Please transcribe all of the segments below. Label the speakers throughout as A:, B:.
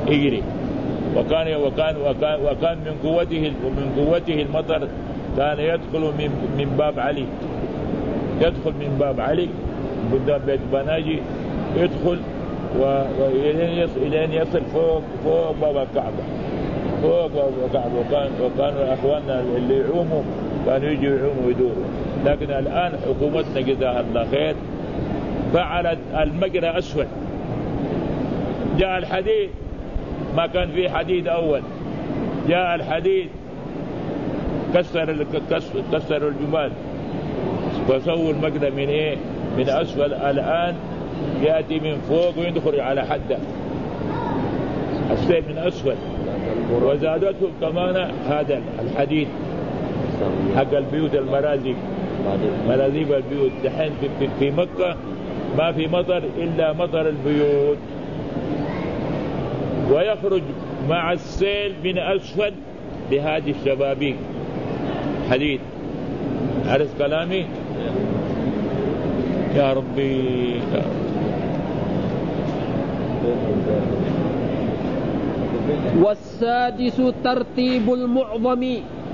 A: يجري. وكان من قوته المطر، كان يدخل من باب علي، يدخل من باب علي قدام بيت بناجي، يدخل وإلين يصل فوق باب الكعبة، فوق باب الكعبة. وكانوا أخواننا اللي يعوموا كانوا يجوا يعوموا ويدوروا. لكن الآن حكومتنا جزاها الله خير فعلت المجرى أسود. جاء الحديد، ما كان فيه حديد أول، جاء الحديد كسر الجبال وسووا المجرى من إيه؟ من أسفل. الآن يأتي من فوق ويدخل على حده السيل من أسفل. وزادته كمان هذا الحديد حق البيوت، مرازيب البيوت. دحين في مكة ما في مطر إلا مطر البيوت، ويخرج مع السيل من أسفل بهذه الشبابيك حديد. عرف كلامي يا ربي؟
B: والسادس ترتيب المعظم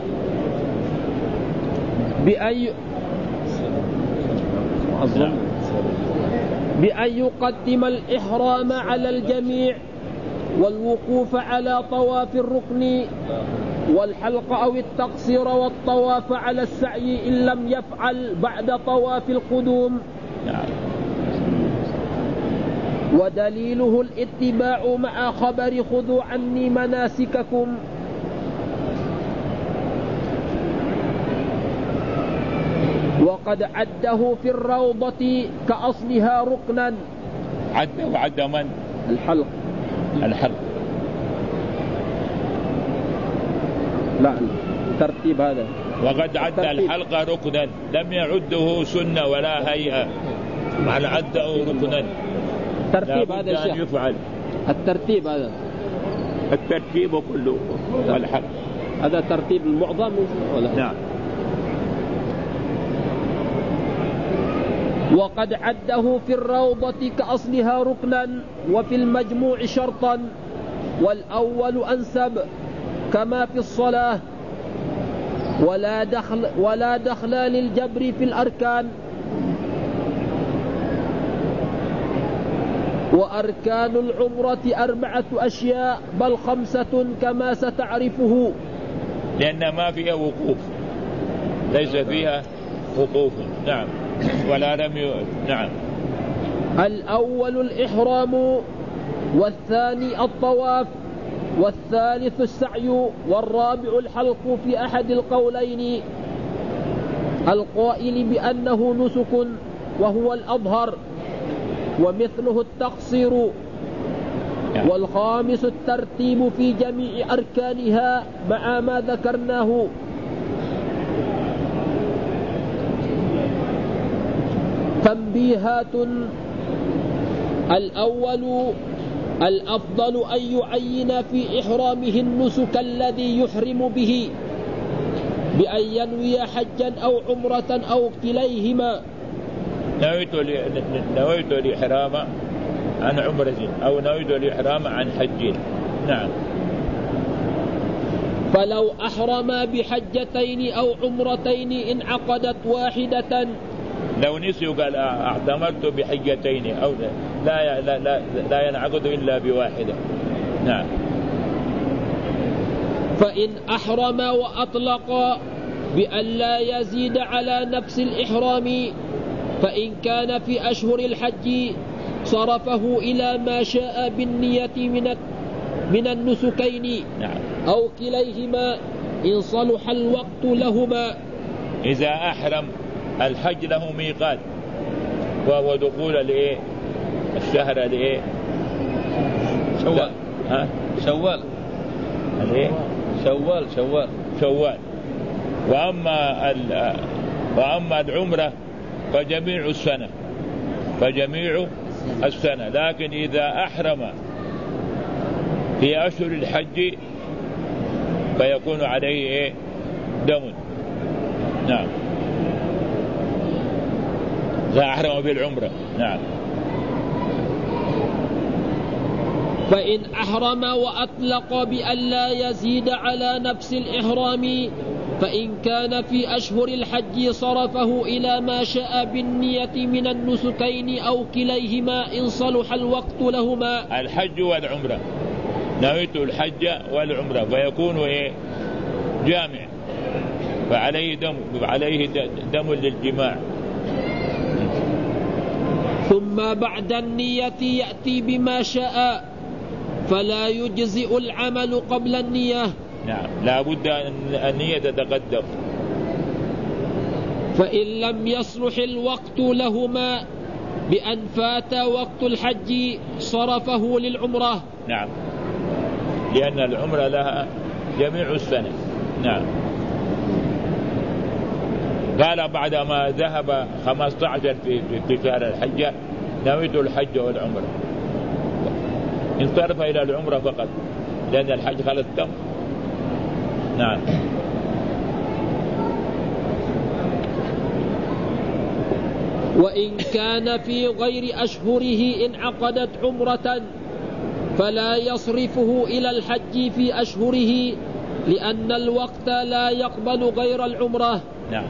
B: بأن يقدم الإحرام على الجميع، والوقوف على طواف الركن، والحلق أو التقصير، والطواف على السعي إن لم يفعل بعد طواف القدوم. ودليله الاتباع مع خبر خذوا عني مناسككم. وقد عده في الروضة كأصلها ركنا.
A: عد من؟
B: الحلق. لا ترتيب هذا.
A: وقد عد الحلق ركنا، لم يعده سنة ولا هيئة، معنى عده ركنا.
B: الترتيب هذا
A: أن يفعل.
B: الترتيب هذا
A: الترتيب كله الحق
B: هذا ترتيب المعظم ولا؟
A: نعم.
B: وقد عده في الروضة كأصلها ركنا، وفي المجموع شرطا، والأول أنسب كما في الصلاة. ولا دخل للجبر في الأركان. وأركان العمرة 4 أشياء بل 5 كما ستعرفه،
A: لأن ما فيها وقوف، ليس فيها وقوف. نعم. ولا رمي. نعم.
B: الأول الإحرام، والثاني الطواف، والثالث السعي، والرابع الحلق في أحد القولين القائل بأنه نسك وهو الأظهر، ومثله التقصير. والخامس الترتيب في جميع أركانها مع ما ذكرناه. تنبيهات. الأول الأفضل أن يعين في إحرامه النسك الذي يحرم به بأن ينوي حجا أو عمرة أو كليهما.
A: نويت الإحرام عن عمرة أو نويت الإحرام عن حج. نعم.
B: فلو أحرم بحجتين أو عمرتين انعقدت واحدة.
A: لو نسي قال اعتمرت بحجتين أو لا ينعقد إلا بواحدة. نعم.
B: فإن أحرم وأطلق بأن لا يزيد على نفس الإحرام، فإن كان في أشهر الحج صرفه إلى ما شاء بالنية من النسكين.
A: نعم.
B: أو كليهما إن صلح الوقت لهما.
A: إذا أحرم الحج له ميقات، وهو دخول الشهر
C: شوال. شوال.
A: شوال. وأما العمرة فجميع السنة. لكن إذا أحرم في أشهر الحج فيكون عليه دم. نعم. إذا أحرم بالعمرة. نعم.
B: فإن أحرم وأطلق بأن لا يزيد على نفس الإحرام فإن كان في أشهر الحج صرفه إلى ما شاء بالنية من النسكين أو كليهما إن صلح الوقت لهما.
A: الحج والعمرة، نويت الحج والعمرة فيكون جامع، فعليه دم للجماع.
B: ثم بعد النية يأتي بما شاء فلا يجزئ العمل قبل النية.
A: نعم، لا بد أن النية تتقدم.
B: فإن لم يصلح الوقت لهما بأن فات وقت الحج صرفه للعمرة.
A: نعم، لأن العمرة لها جميع السنة. نعم. قال بعدما ذهب 15 في شهر الحج نويت الحج والعمرة، انصرف إلى العمرة فقط لأن الحج خلص تم. نعم.
B: وإن كان في غير أشهره انعقدت عمرة فلا يصرفه إلى الحج في أشهره لأن الوقت لا يقبل غير العمرة.
A: نعم.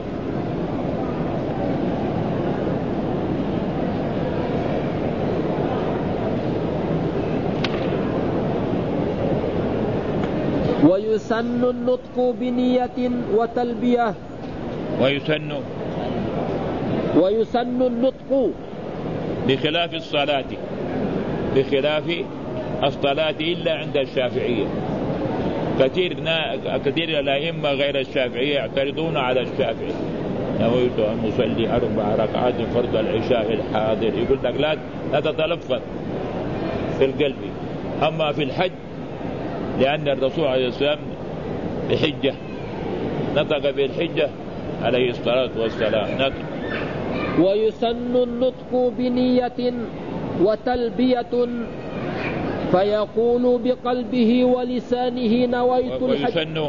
B: ويسن النطق بنية وتلبية. ويسن النطق
A: بخلاف الصلاة إلا عند الشافعية. كثير الأئمة غير الشافعية يعترضون على الشافعي. نويت أن أصلي 4 ركعات فرض العشاء الحاضر، يقول لك لا تتلفظ في القلب. أما في الحج لأن الرسول عليه السلام بحجة نطق بالحجة عليه الصلاة والسلام. نطق.
B: ويسن النطق بنية وتلبية فيقول بقلبه ولسانه نويت الحج.
A: ويسن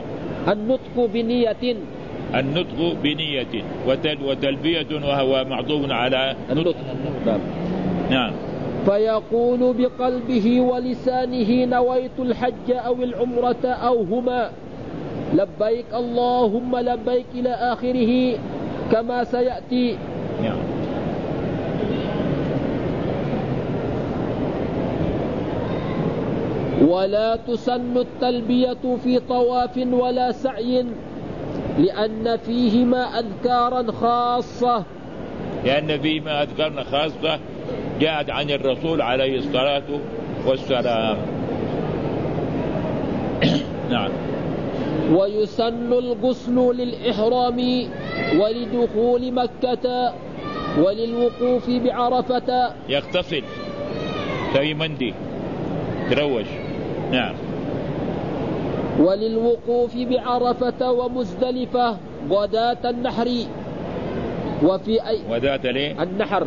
A: النطق بنية وتلبية وهو معطوف على
B: النطق.
A: نعم.
B: فيقول بقلبه ولسانه نويت الحج أو العمرة أو هما لبيك اللهم لبيك إلى آخره كما سيأتي.
A: نعم.
B: ولا تسن التلبية في طواف ولا سعي لأن فيهما أذكارا خاصة.
A: جاءت عن الرسول عليه الصلاة والسلام. نعم.
B: ويسن الغسل للإحرام ولدخول مكة وللوقوف بعرفة.
A: يغتسل في مندي تروش. نعم.
B: وللوقوف بعرفة ومزدلفة غداة النحر. وفي
A: غداة ليه؟
B: النحر.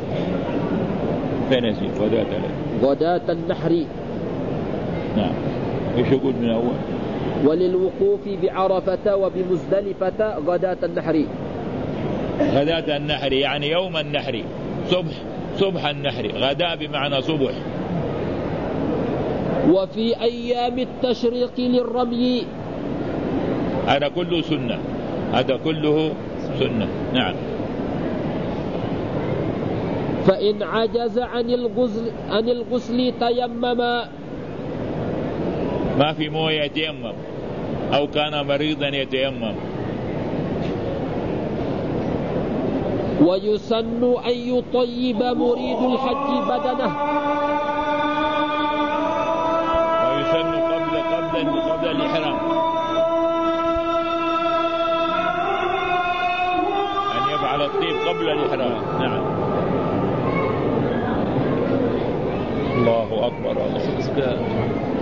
A: فين يسير غداة ليه؟
B: غداة النحر.
A: نعم. ايش يقول من أول؟
B: وللوقوف بعرفة وبمزدلفة غداة النحر.
A: غداة النحر يعني يوم النحر، صبح النحر. غداء بمعنى صبح.
B: وفي أيام التشريق للرمي.
A: هذا كله سنة.
B: فإن عجز عن الغسل تيمم.
A: ما في مويه يتيمم، أو كان مريضا يتيمم.
B: ويسن أن يطيب مريد الحج بدنه.
A: ويسن قبل الإحرام أن يفعل الطيب قبل الإحرام. نعم. الله أكبر.